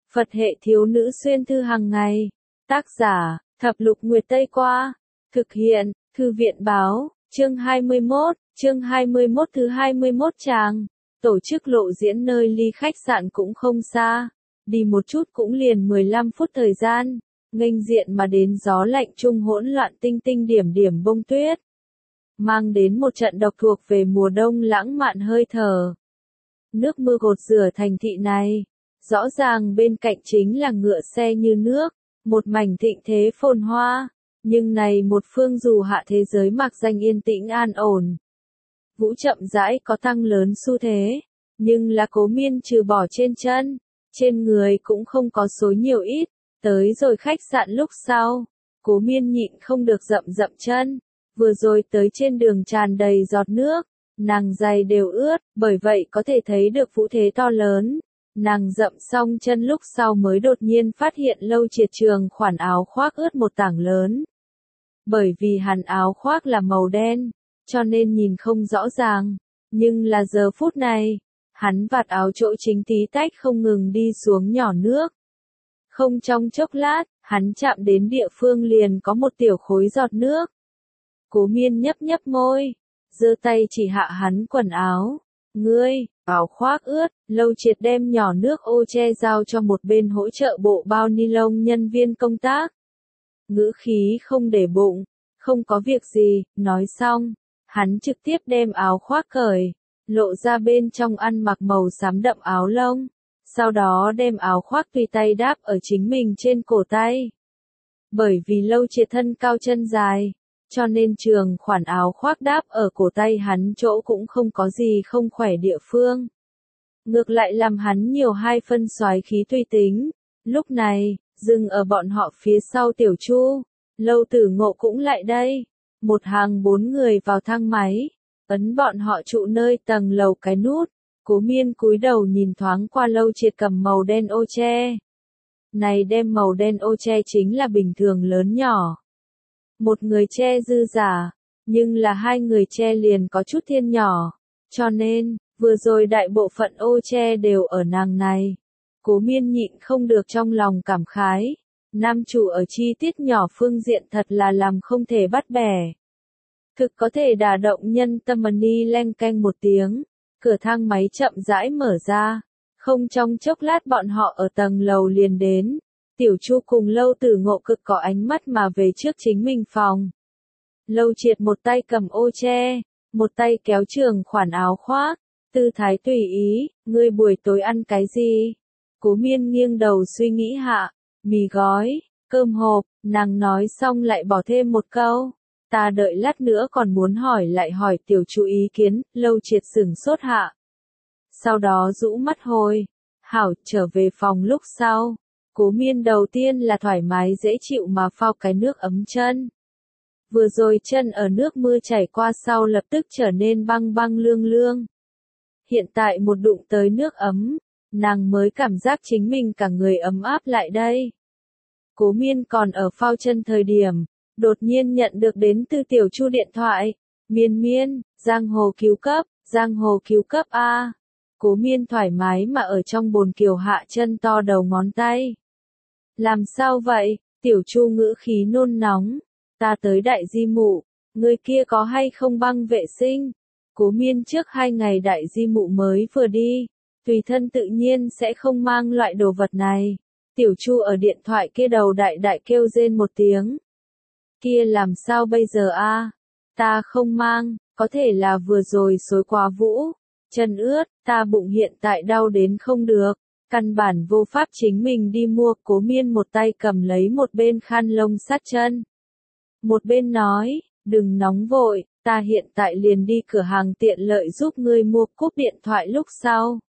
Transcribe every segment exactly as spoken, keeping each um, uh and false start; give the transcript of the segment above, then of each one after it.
Phật hệ thiếu nữ xuyên thư hàng ngày. Tác giả, Thập Lục Nguyệt Tây Qua. Thực hiện, Thư viện Báo, chương hai mươi mốt, chương hai mươi mốt thứ hai mươi mốt trang. Tổ chức lộ diễn nơi ly khách sạn cũng không xa. Đi một chút cũng liền mười lăm phút thời gian. Nghênh diện mà đến gió lạnh trung hỗn loạn tinh tinh điểm điểm bông tuyết. Mang đến một trận độc thuộc về mùa đông lãng mạn hơi thở. Nước mưa gột rửa thành thị này. Rõ ràng bên cạnh chính là ngựa xe như nước, một mảnh thịnh thế phồn hoa, nhưng này một phương dù hạ thế giới mặc danh yên tĩnh an ổn. Vũ chậm rãi có tăng lớn xu thế, nhưng là Cố Miên trừ bỏ trên chân, trên người cũng không có số nhiều ít, tới rồi khách sạn lúc sau, Cố Miên nhịn không được dậm dậm chân, vừa rồi tới trên đường tràn đầy giọt nước, nàng giày đều ướt, bởi vậy có thể thấy được vũ thế to lớn. Nàng dậm xong chân lúc sau mới đột nhiên phát hiện Lâu Triệt Trường khoản áo khoác ướt một tảng lớn. Bởi vì hắn áo khoác là màu đen, cho nên nhìn không rõ ràng, nhưng là giờ phút này, hắn vạt áo chỗ chính tí tách không ngừng đi xuống nhỏ nước. Không trong chốc lát, hắn chạm đến địa phương liền có một tiểu khối giọt nước. Cố Miên nhấp nhấp môi, giơ tay chỉ hạ hắn quần áo. Ngươi, áo khoác ướt, Lâu Triệt đem nhỏ nước ô che giao cho một bên hỗ trợ bộ bao ni lông nhân viên công tác. Ngữ khí không để bụng, không có việc gì, nói xong, hắn trực tiếp đem áo khoác cởi, lộ ra bên trong ăn mặc màu xám đậm áo lông, sau đó đem áo khoác tùy tay đáp ở chính mình trên cổ tay. Bởi vì Lâu Triệt thân cao chân dài, cho nên trường khoản áo khoác đáp ở cổ tay hắn chỗ cũng không có gì không khỏe địa phương. Ngược lại làm hắn nhiều hai phân soái khí tùy tính. Lúc này, dừng ở bọn họ phía sau Tiểu Chu, Lâu Tử Ngộ cũng lại đây. Một hàng bốn người vào thang máy, ấn bọn họ trụ nơi tầng lầu cái nút. Cố Miên cúi đầu nhìn thoáng qua Lâu Triệt cầm màu đen ô che. Này đem màu đen ô che chính là bình thường lớn nhỏ. Một người che dư giả, nhưng là hai người che liền có chút thiên nhỏ, cho nên, vừa rồi đại bộ phận ô che đều ở nàng này. Cố Miên nhịn không được trong lòng cảm khái, nam chủ ở chi tiết nhỏ phương diện thật là làm không thể bắt bẻ. Thực có thể đả động nhân tâm. Ni leng canh một tiếng, cửa thang máy chậm rãi mở ra, không trong chốc lát bọn họ ở tầng lầu liền đến. Tiểu Chu cùng Lâu Tử Ngộ cực có ánh mắt mà về trước chính mình phòng. Lâu Triệt một tay cầm ô che, một tay kéo trường khoản áo khoác, tư thái tùy ý, ngươi buổi tối ăn cái gì? Cố Miên nghiêng đầu suy nghĩ hạ, mì gói, cơm hộp, nàng nói xong lại bỏ thêm một câu. Ta đợi lát nữa còn muốn hỏi lại hỏi Tiểu Chu ý kiến. Lâu Triệt sửng sốt hạ. Sau đó rũ mắt hồi, hảo trở về phòng lúc sau. Cố Miên đầu tiên là thoải mái dễ chịu mà phao cái nước ấm chân. Vừa rồi chân ở nước mưa chảy qua sau lập tức trở nên băng băng lương lương. Hiện tại một đụng tới nước ấm, nàng mới cảm giác chính mình cả người ấm áp lại đây. Cố Miên còn ở phao chân thời điểm, đột nhiên nhận được đến từ Tiểu Chu điện thoại. Miên Miên, giang hồ cứu cấp, giang hồ cứu cấp A. Cố Miên thoải mái mà ở trong bồn kiều hạ chân to đầu ngón tay. Làm sao vậy? Tiểu Chu ngữ khí nôn nóng. Ta tới đại di mụ, người kia có hay không băng vệ sinh? Cố Miên trước hai ngày đại di mụ mới vừa đi, tùy thân tự nhiên sẽ không mang loại đồ vật này. Tiểu Chu ở điện thoại kia đầu đại đại kêu rên một tiếng. Kia làm sao bây giờ a? Ta không mang, có thể là vừa rồi xối quá vũ, chân ướt, ta bụng hiện tại đau đến không được. Căn bản vô pháp chính mình đi mua. Cố Miên một tay cầm lấy một bên khăn lông sát chân. Một bên nói, đừng nóng vội, ta hiện tại liền đi cửa hàng tiện lợi giúp ngươi mua. Cúp điện thoại lúc sau.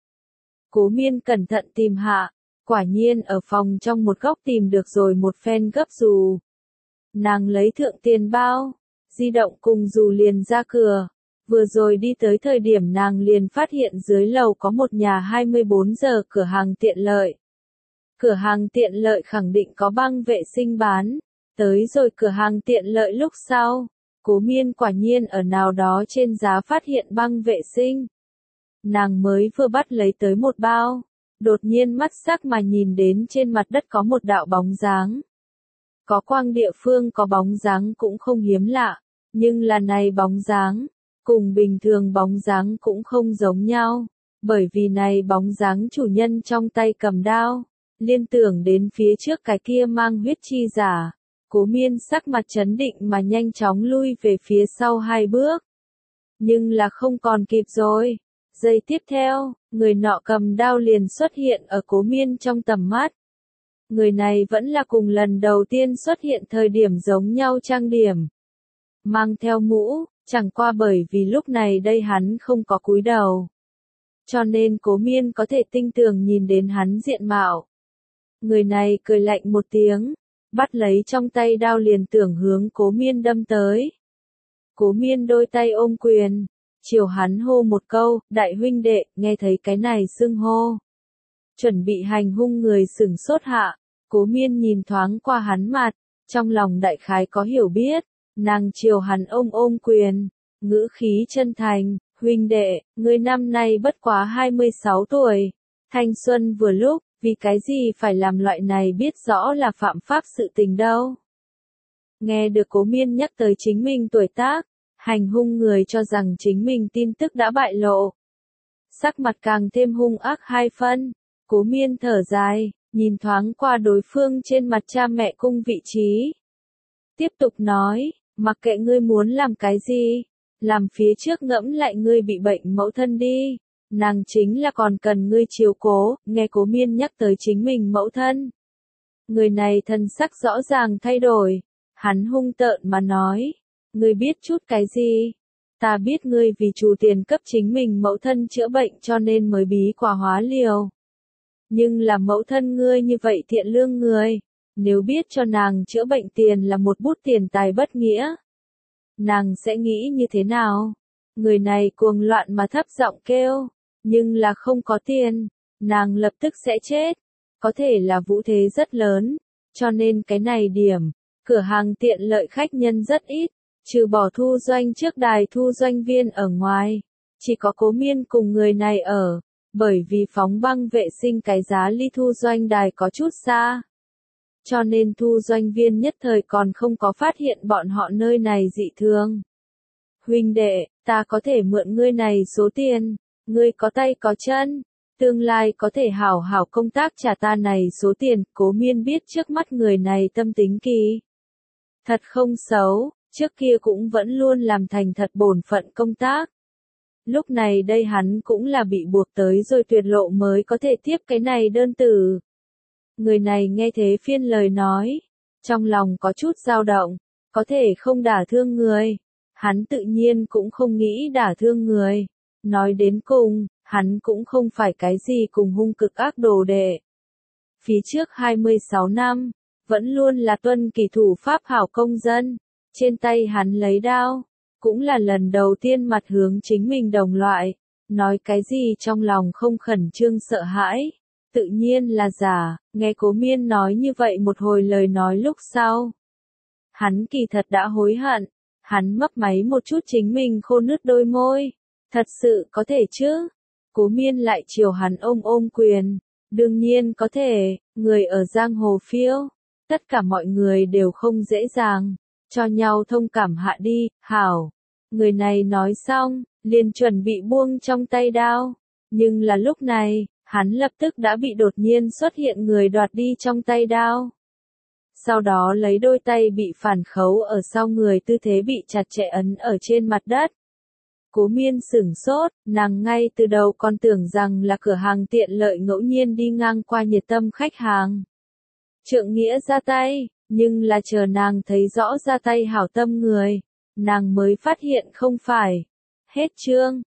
Cố Miên cẩn thận tìm hạ, quả nhiên ở phòng trong một góc tìm được rồi một phen gấp dù. Nàng lấy thượng tiền bao, di động cùng dù liền ra cửa. Vừa rồi đi tới thời điểm nàng liền phát hiện dưới lầu có một nhà hai mươi bốn giờ cửa hàng tiện lợi. Cửa hàng tiện lợi khẳng định có băng vệ sinh bán. Tới rồi cửa hàng tiện lợi lúc sau, Cố Miên quả nhiên ở nào đó trên giá phát hiện băng vệ sinh. Nàng mới vừa bắt lấy tới một bao, đột nhiên mắt sắc mà nhìn đến trên mặt đất có một đạo bóng dáng. Có quang địa phương có bóng dáng cũng không hiếm lạ, nhưng là này bóng dáng, cùng bình thường bóng dáng cũng không giống nhau, bởi vì này bóng dáng chủ nhân trong tay cầm đao, liên tưởng đến phía trước cái kia mang huyết chi giả, Cố Miên sắc mặt chấn định mà nhanh chóng lui về phía sau hai bước. Nhưng là không còn kịp rồi. Giây tiếp theo, người nọ cầm đao liền xuất hiện ở Cố Miên trong tầm mắt. Người này vẫn là cùng lần đầu tiên xuất hiện thời điểm giống nhau trang điểm. Mang theo mũ, chẳng qua bởi vì lúc này đây hắn không có cúi đầu. Cho nên Cố Miên có thể tinh tường nhìn đến hắn diện mạo. Người này cười lạnh một tiếng, bắt lấy trong tay đao liền tưởng hướng Cố Miên đâm tới. Cố Miên đôi tay ôm quyền, chiều hắn hô một câu, đại huynh đệ, nghe thấy cái này xưng hô. Chuẩn bị hành hung người sửng sốt hạ, Cố Miên nhìn thoáng qua hắn mặt, trong lòng đại khái có hiểu biết, nàng chiều hắn ôm ôm quyền, ngữ khí chân thành, huynh đệ, ngươi năm nay bất quá hai mươi sáu tuổi, thanh xuân vừa lúc, vì cái gì phải làm loại này biết rõ là phạm pháp sự tình đâu. Nghe được Cố Miên nhắc tới chính mình tuổi tác, hành hung người cho rằng chính mình tin tức đã bại lộ. Sắc mặt càng thêm hung ác hai phân, Cố Miên thở dài, nhìn thoáng qua đối phương trên mặt cha mẹ cung vị trí. Tiếp tục nói, mặc kệ ngươi muốn làm cái gì, làm phía trước ngẫm lại ngươi bị bệnh mẫu thân đi, nàng chính là còn cần ngươi chiếu cố, nghe Cố Miên nhắc tới chính mình mẫu thân. Người này thân sắc rõ ràng thay đổi, hắn hung tợn mà nói, ngươi biết chút cái gì? Ta biết ngươi vì chủ tiền cấp chính mình mẫu thân chữa bệnh cho nên mới bí quả hóa liều. Nhưng là mẫu thân ngươi như vậy thiện lương người, nếu biết cho nàng chữa bệnh tiền là một bút tiền tài bất nghĩa, nàng sẽ nghĩ như thế nào? Người này cuồng loạn mà thấp giọng kêu, nhưng là không có tiền, nàng lập tức sẽ chết. Có thể là vũ thế rất lớn, cho nên cái này điểm, cửa hàng tiện lợi khách nhân rất ít, trừ bỏ thu doanh trước đài thu doanh viên ở ngoài, chỉ có Cố Miên cùng người này ở, bởi vì phóng băng vệ sinh cái giá ly thu doanh đài có chút xa. Cho nên thu doanh viên nhất thời còn không có phát hiện bọn họ nơi này dị thường. Huynh đệ, ta có thể mượn ngươi này số tiền, ngươi có tay có chân, tương lai có thể hảo hảo công tác trả ta này số tiền. Cố Miên biết trước mắt người này tâm tính kỳ thật không xấu, trước kia cũng vẫn luôn làm thành thật bổn phận công tác. Lúc này đây hắn cũng là bị buộc tới rồi tuyệt lộ mới có thể tiếp cái này đơn từ. Người này nghe thế phiên lời nói, trong lòng có chút dao động, có thể không đả thương người. Hắn tự nhiên cũng không nghĩ đả thương người. Nói đến cùng, hắn cũng không phải cái gì cùng hung cực ác đồ đệ. Phía trước hai mươi sáu năm, vẫn luôn là tuân kỷ thủ pháp hảo công dân. Trên tay hắn lấy đao, cũng là lần đầu tiên mặt hướng chính mình đồng loại. Nói cái gì trong lòng không khẩn trương sợ hãi. Tự nhiên là giả, nghe Cố Miên nói như vậy một hồi lời nói lúc sau. Hắn kỳ thật đã hối hận, hắn mấp máy một chút chính mình khô nứt đôi môi. Thật sự có thể chứ? Cố Miên lại chiều hắn ôm ôm quyền. Đương nhiên có thể, người ở giang hồ phiêu. Tất cả mọi người đều không dễ dàng. Cho nhau thông cảm hạ đi, hảo. Người này nói xong, liền chuẩn bị buông trong tay đao. Nhưng là lúc này, hắn lập tức đã bị đột nhiên xuất hiện người đoạt đi trong tay đao. Sau đó lấy đôi tay bị phản khấu ở sau người tư thế bị chặt chẽ ấn ở trên mặt đất. Cố Miên sửng sốt, nàng ngay từ đầu còn tưởng rằng là cửa hàng tiện lợi ngẫu nhiên đi ngang qua nhiệt tâm khách hàng. Trượng nghĩa ra tay, nhưng là chờ nàng thấy rõ ra tay hảo tâm người, nàng mới phát hiện không phải. Hết chương.